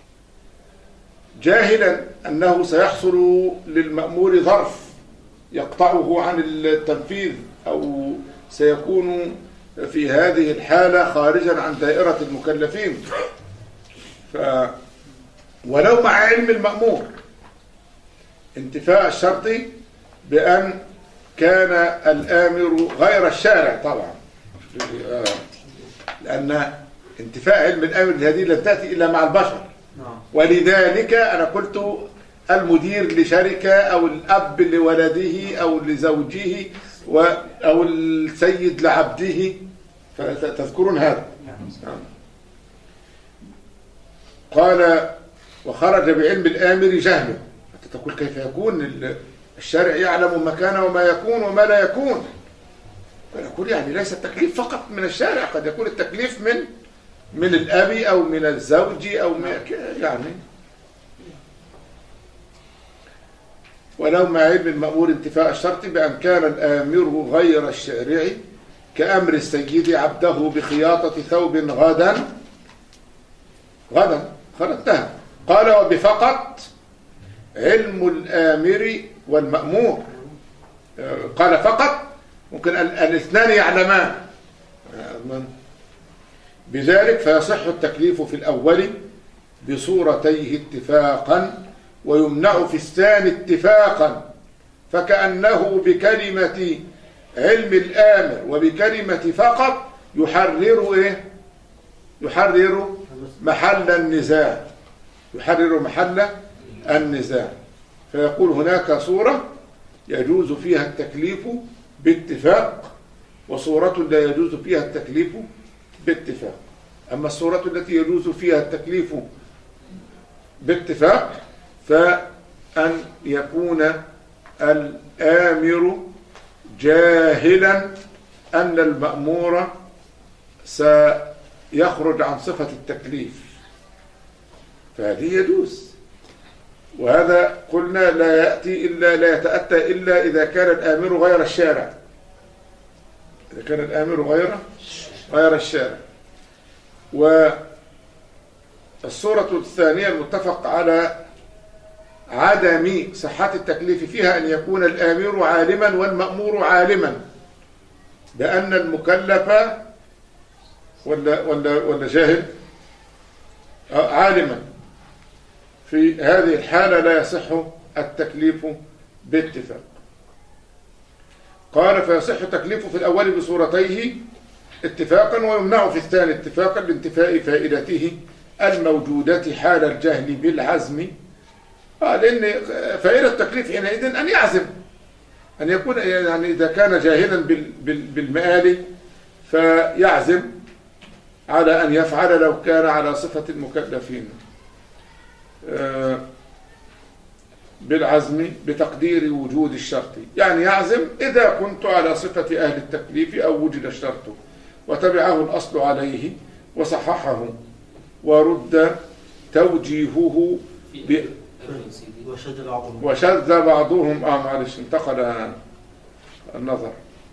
جاهلا أنه سيحصل للمأمور ظرف يقطعه عن التنفيذ أو سيكون في هذه الحالة خارجا عن دائرة المكلفين، ف ولو مع علم المأمور انتفاء الشرط بأن كان الآمر غير الشارع طبعا، لأن انتفاء علم الآمر هذه لن تأتي إلا مع البشر، ولذلك أنا قلت المدير لشركة أو الأب لولده أو لزوجه أو السيد لعبده، فتذكرون هذا. قال وخرج بعلم الآمر جهله، أنت تقول كيف يكون الشارع يعلم ما كان وما يكون وما لا يكون؟ فنقول يعني ليس التكليف فقط من الشارع، قد يكون التكليف من من الأب أو من الزوج أو من يعني. ولو مع علم المأمور انتفاء الشرط بأن كان الآمر غير الشارع كأمر السيد عبده بخياطة ثوب غدا غدا خلتها. قال وبفقط علم الآمر والمأمور، قال فقط ممكن الاثنان يعلمان بذلك، فيصح التكليف في الأول بصورتيه اتفاقا ويمنع في الثاني اتفاقا، فكأنه بكلمة علم الآمر وبكلمة فقط يحرر إيه؟ يحرر محل النزاع، يحرر محل النزاع. فيقول هناك صورة يجوز فيها التكليف باتفاق وصورة لا يجوز فيها التكليف باتفاق. أما الصورة التي يجوز فيها التكليف باتفاق فأن يكون الآمر جاهلا أن المأمور سيخرج عن صفة التكليف، فهذه يجوز. وهذا قلنا لا يأتي إلا لا يتأتى إلا إذا كان الآمر غير الشارع، إذا كان الآمر غير غير الشارع. والصورة الثانية المتفق على عدم صحة التكليف فيها أن يكون الآمر عالما والمأمور عالما بأن المكلف ولا ولا ولا جاهل عالما، في هذه الحالة لا يصح التكليف باتفاق. قال فيصح التكليف في الأول بصورتيه اتفاقا ويمنع في الثاني اتفاقا لانتفاء فائدته الموجودة حال الجهل بالعزم. آه لأن فائدة التكليف حينئذ أن يعزم، أن يكون يعني إذا كان جاهلا بالمآل فيعزم على أن يفعل لو كان على صفة المكلفين بالعزم بتقدير وجود الشرط، يعني يعزم إذا كنت على صفة أهل التكليف أو وجد الشرط وتبعه الأصل عليه وصححه ورد توجيهه ب... وشذ بعضهم آه معلش انتقل النظر.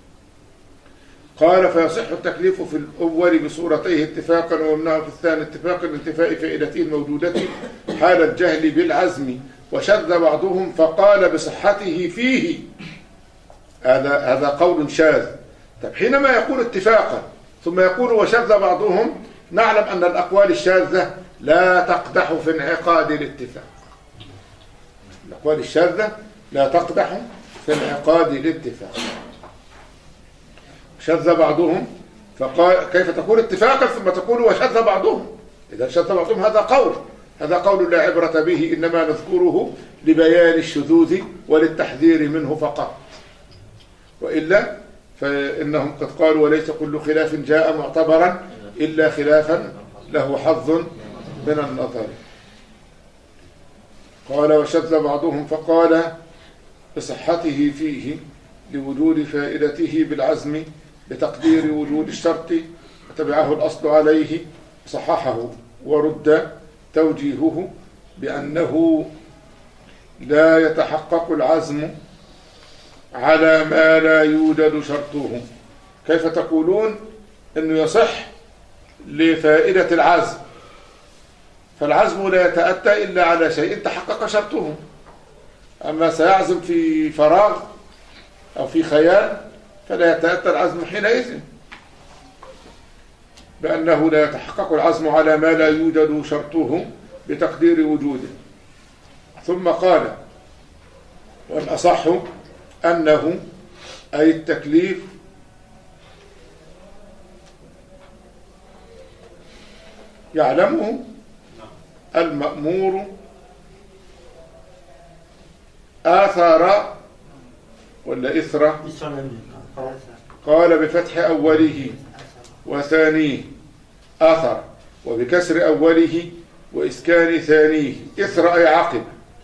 قال فيصح التكليف في الأول بصورتيه اتفاقا ويمنع في الثاني اتفاقا لانتفاء فائدته الموجودة حال الجهل بالعزم، وشذ بعضهم فقال بصحته فيه. هذا هذا قول شاذ. طب حينما يقول اتفاقا ثم يقول وشذ بعضهم، نعلم أن الأقوال الشاذة لا تقدح في انعقاد الاتفاق. الأقوال الشاذة لا تقدح في انعقاد الاتفاق. شذ بعضهم فقال كيف تقول اتفاقا ثم تقول وشذ بعضهم؟ إذا شذ بعضهم هذا قول، هذا قول لا عبرة به، إنما نذكره لبيان الشذوذ وللتحذير منه فقط، وإلا فإنهم قد قالوا وليس كل خلاف جاء معتبرا إلا خلافا له حظ من النظر. قال وشذ بعضهم فقال بصحته فيه لوجود فائدته بالعزم لتقدير وجود الشرط، وتبعه الأصل عليه صححه ورد توجيهه بأنه لا يتحقق العزم على ما لا يوجد شرطه. كيف تقولون أنه يصح لفائدة العزم؟ فالعزم لا يتأتى إلا على شيء تحقق شرطه، أما سيعزم في فراغ أو في خيال فلا يتأتى العزم حينئذ، بأنه لا يتحقق العزم على ما لا يوجد شرطه بتقدير وجوده. ثم قال والأصح أنه أي التكليف يعلمه المأمور آثار ولا إثر؟ قال بفتح أوله وثانيه آثر، وبكسر أوله وإسكان ثانيه. إثر أي عقب،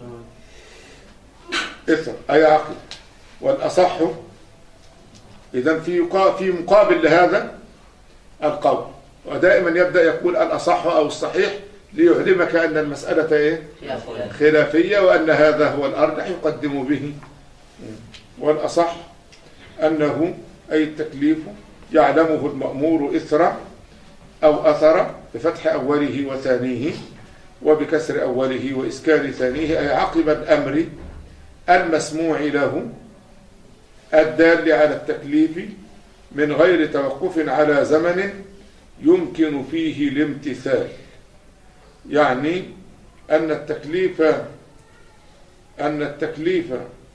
إثر أي عقب. والأصح إذن في في مقابل لهذا القول، ودائما يبدأ يقول الأصح أو الصحيح ليعلمك أن المسألة إيه؟ خلافية، وأن هذا هو الأرجح يقدم به. والأصح أنه أي التكليف يعلمه المأمور إثر أو أثر بفتح أوله وثانيه وبكسر أوله وإسكان ثانيه، أي عقب الأمر المسموع له الدال على التكليف من غير توقف على زمن يمكن فيه الامتثال. يعني أن التكليف أن التكليف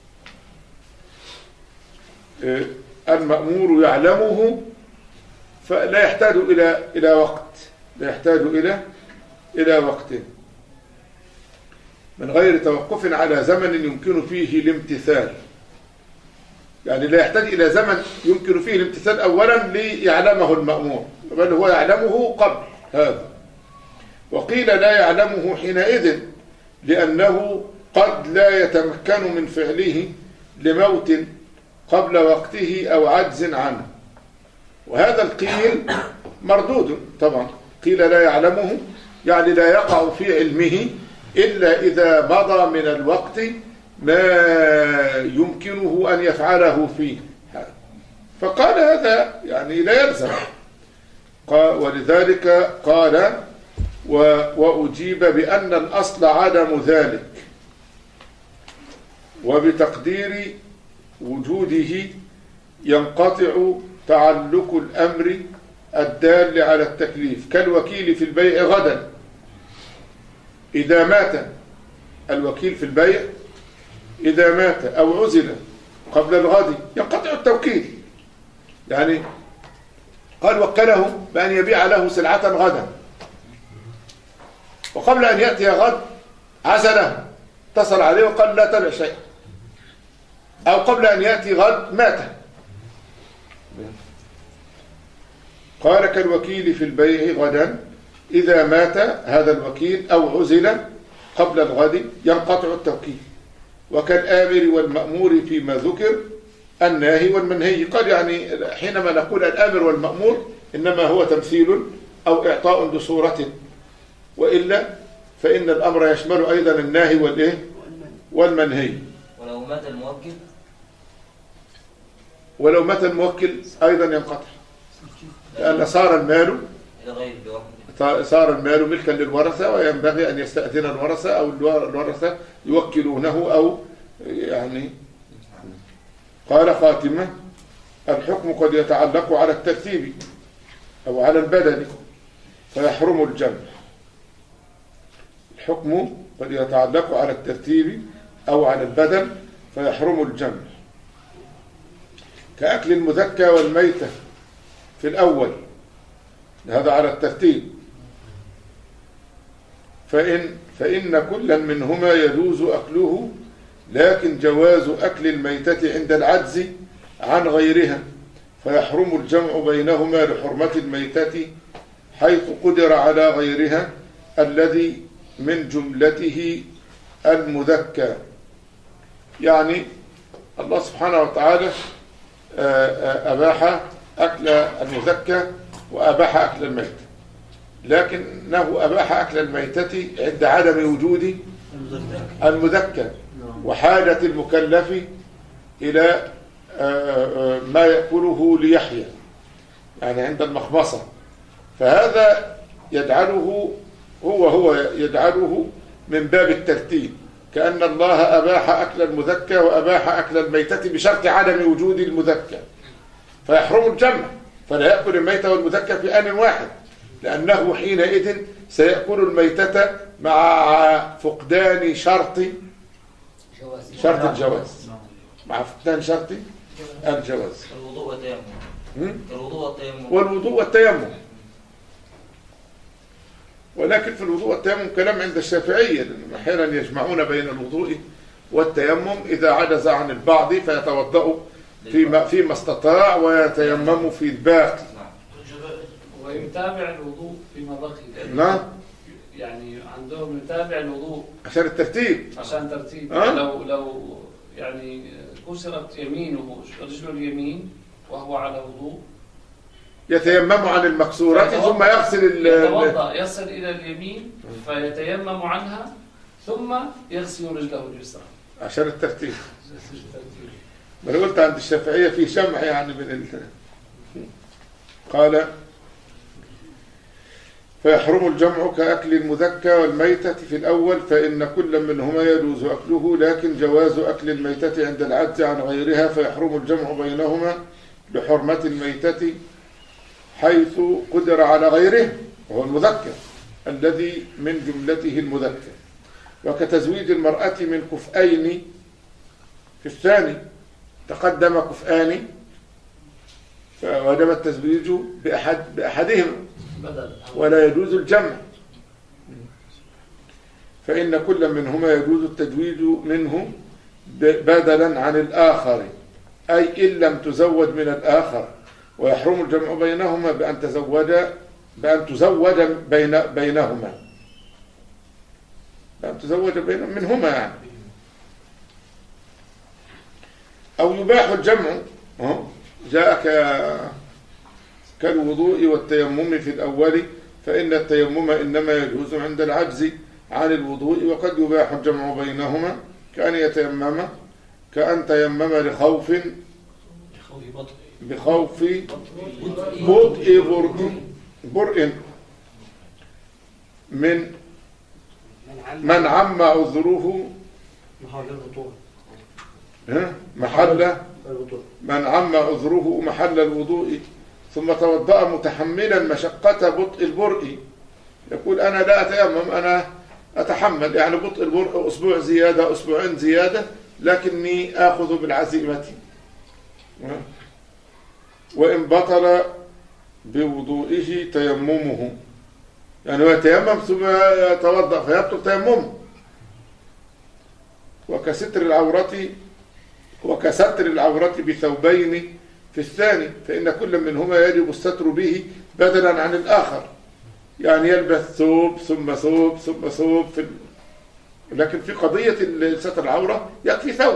المأمور يعلمه فلا يحتاج إلى إلى وقت، لا يحتاج إلى إلى وقت من غير توقف على زمن يمكن فيه الامتثال. يعني لا يحتاج إلى زمن يمكن فيه الامتثال أولا ليعلمه المأمور، بل هو يعلمه قبل هذا. وقيل لا يعلمه حينئذ لأنه قد لا يتمكن من فعله لموت قبل وقته أو عجز عنه، وهذا القيل مردود طبعا. قيل لا يعلمه يعني لا يقع في علمه إلا إذا مضى من الوقت ما يمكنه أن يفعله فيه، فقال هذا يعني لا يلزم. ولذلك قال وأجيب بأن الأصل عدم ذلك، وبتقدير وجوده ينقطع تعلق الأمر الدال على التكليف، كالوكيل في البيع غدا إذا مات. الوكيل في البيع إذا مات أو عزل قبل الغد ينقطع التوكيل. يعني قال وكله بأن يبيع له سلعة غدا، وقبل أن يأتي غد عزله، اتصل عليه وقال لا تبع شيء، أو قبل أن يأتي غد مات. قال كالوكيل في البيع غدا إذا مات هذا الوكيل أو عزل قبل الغد ينقطع التوكيل، وكالآمر والمأمور فيما ذكر الناهي والمنهي. قال يعني حينما نقول الآمر والمأمور إنما هو تمثيل أو إعطاء بصورة، وإلا فإن الأمر يشمل أيضا الناهي والإيه والمنهي. ولو مات الموكل ولو مات الموكل أيضا ينقطع، لأن صار المال صار المال ملكا للورثة، وينبغي أن يستأذن الورثة أو الورثة يوكلونه أو يعني. قال خاتمة الحكم قد يتعلق على الترتيب أو على البدن فيحرم الجمع. الحكم قد يتعلق على الترتيب أو على البدن فيحرم الجمع، كأكل المذكى والميتة في الأول، هذا على الترتيب. فإن, فإن كلا منهما يجوز أكله، لكن جواز أكل الميتة عند العجز عن غيرها، فيحرم الجمع بينهما لحرمة الميتة حيث قدر على غيرها الذي من جملته المذكى. يعني الله سبحانه وتعالى أباح أكل المذكى وأباح أكل الميتة، لكنه أباح أكل الميتة عند عدم وجود المذكى وحاجة المكلف إلى ما يأكله ليحيى، يعني عند المخمصة. فهذا يجعله هو هو يجعله من باب الترتيب، كأن الله أباح أكل المذكى وأباح أكل الميتة بشرط عدم وجود المذكى، فيحرم الجمع، فلا يأكل الميتة والمذكى في آن واحد، لأنه حينئذ سيأكل الميتة مع فقدان شرط شرط الجواز، مع فقدان شرط الجواز. الوضوء والتيمم الوضوء والتيمم والوضوء والتيمم ولكن في الوضوء والتيمم كلام عند الشافعية، لأنهم أحيانا يجمعون بين الوضوء والتيمم إذا عجز عن البعض فيتوضأ فيما, فيما استطاع ويتيمم في الباقي. ويتابع الوضوء فيما بقي. نعم، يعني عندهم يتابع الوضوء عشان الترتيب، عشان ترتيب. أه؟ لو لو يعني كسرت يمينه رجله اليمين وهو على وضوء يتيمم عن المكسورات ثم يغسل يتوضأ، يصل إلى اليمين فيتيمم عنها ثم يغسل رجله اليسرى عشان الترتيب. ما قلت عند الشافعية في شمع يعني من ال... قال فيحرم الجمع كأكل المذكى والميتة في الأول، فإن كل منهما يجوز أكله، لكن جواز أكل الميتة عند العجز عن غيرها، فيحرم الجمع بينهما لحرمة الميتة حيث قدر على غيره وهو المذكر الذي من جملته المذكر. وكتزويج المرأة من كفئين في الثاني، تقدم كفئان فوجب التزويج بأحد بأحدهما ولا يجوز الجمع، فإن كل منهما يجوز التزويج منه بدلا عن الآخر، أي إن لم تزوج من الآخر، ويحرم الجمع بينهما بأن تزوج بأن تزوج بين بينهما بأن تزوج بين منهما يعني. أو يباح الجمع جاء كالوضوء والتيمم في الأول، فإن التيمم إنما يجوز عند العجز عن الوضوء، وقد يباح الجمع بينهما كأن يتيمم كأن تيمم لخوف بخوف بطء برء برء من من عم عذره محل من عم عذره محل الوضوء ثم توضأ متحملا مشقة بطء البرء، يقول أنا لا أتيمم، أنا أتحمل يعني بطء البرء أسبوع زيادة أسبوعين زيادة، لكني آخذ بالعزيمة. وإن بطل بوضوئه تيممه، يعني هو يتيمم ثم يتوضأ فيبطل تيممه. وكستر العورة وكستر العورة بثوبين في الثاني، فإن كل منهما يجب الستر به بدلا عن الآخر، يعني يلبس ثوب ثم ثوب ثم ثوب في ال... لكن في قضية ستر العورة يكفي ثوب.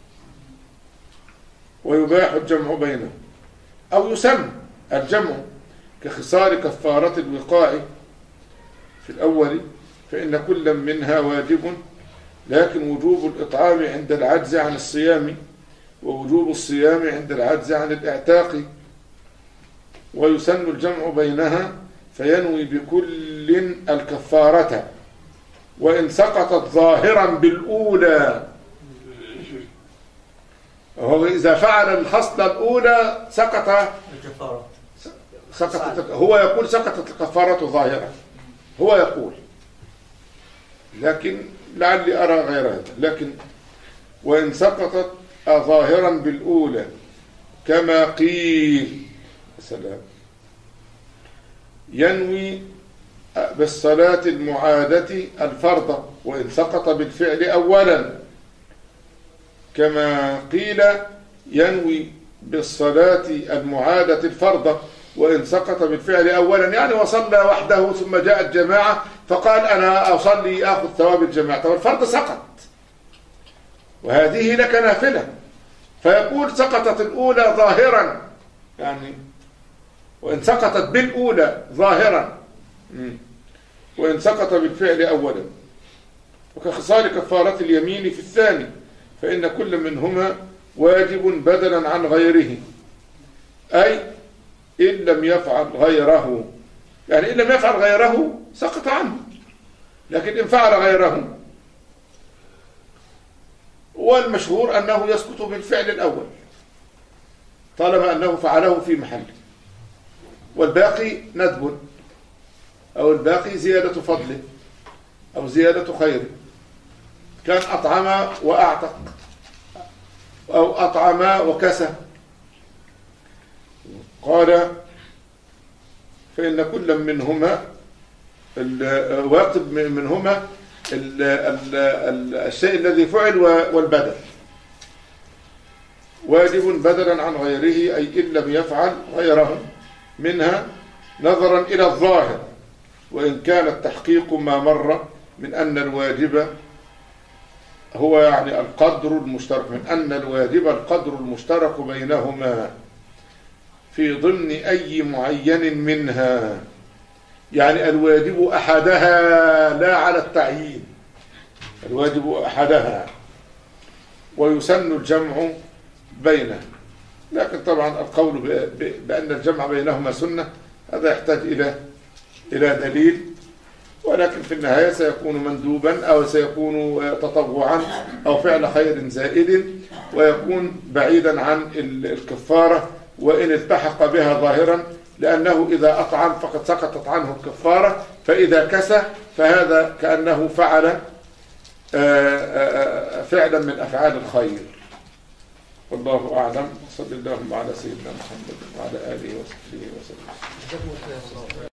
ويباح الجمع بينه، أو يسمى الجمع كخصال كفارة الوقاع في الأول، فإن كل منها واجب، لكن وجوب الإطعام عند العجز عن الصيام، ووجوب الصيام عند العجز عن الإعتاق. ويسن الجمع بينها فينوي بكل الكفارة، وإن سقطت ظاهرا بالأولى، وهو إذا فعل الخصلة الأولى سقط الكفارة، سقطت هو يقول سقطت الكفارة ظاهرا، هو يقول، لكن لعلي أرى غير هذا. لكن وإن سقطت ظاهرا بالأولى كما قيل، سلام، ينوي بالصلاة المعادة الفرض وإن سقط بالفعل أولا، كما قيل ينوي بالصلاة المعادة الفرض وإن سقط بالفعل أولا، يعني وصلى وحده ثم جاءت جماعة فقال أنا أصلي آخذ ثواب الجماعة والفرض سقط وهذه لك نافلة، فيقول سقطت الأولى ظاهرا، يعني وإن سقطت بالأولى ظاهرا وإن سقط بالفعل أولا، وكخصال كفارة اليمين في الثاني، فإن كل منهما واجب بدلا عن غيره، أي إن لم يفعل غيره، يعني إن لم يفعل غيره سقط عنه، لكن إن فعل غيره والمشهور أنه يسقط بالفعل الأول طالما أنه فعله في محله، والباقي ندب أو الباقي زيادة فضله أو زيادة خيره، كان أطعم وأعتق أو أطعم وكسى. قال فإن كل منهما الواجب منهما ال ال ال الشيء الذي فعل والبدل واجب بدلا عن غيره، أي إن لم يفعل غيره منها نظرا إلى الظاهر، وإن كان التحقيق ما مر من أن الواجب هو يعني القدر المشترك، من أن الواجب القدر المشترك بينهما في ضمن أي معين منها، يعني الواجب أحدها لا على التعيين، الواجب أحدها، ويسن الجمع بينه. لكن طبعا القول بأن الجمع بينهما سنة هذا يحتاج إلى إلى دليل، ولكن في النهاية سيكون مندوبا أو سيكون تطوعا أو فعل خير زائد، ويكون بعيدا عن الكفارة وإن التحق بها ظاهرا، لأنه إذا أطعم فقد سقطت عنه الكفارة، فإذا كسى فهذا كأنه فعل فعلا من أفعال الخير. والله أعلم، صلى الله على سيدنا محمد وعلى آله وصحبه وسلم.